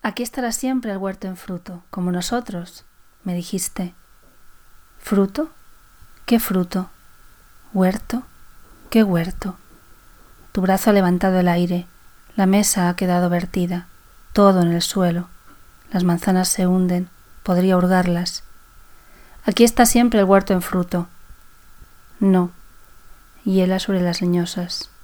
Aquí estará siempre el huerto en fruto, como nosotros, me dijiste. ¿Fruto? ¿Qué fruto? ¿Huerto? ¿Qué huerto? Tu brazo ha levantado el aire, la mesa ha quedado vertida, todo en el suelo. Las manzanas se hunden, podría hurgarlas. Aquí está siempre el huerto en fruto. No, hiela sobre las leñosas.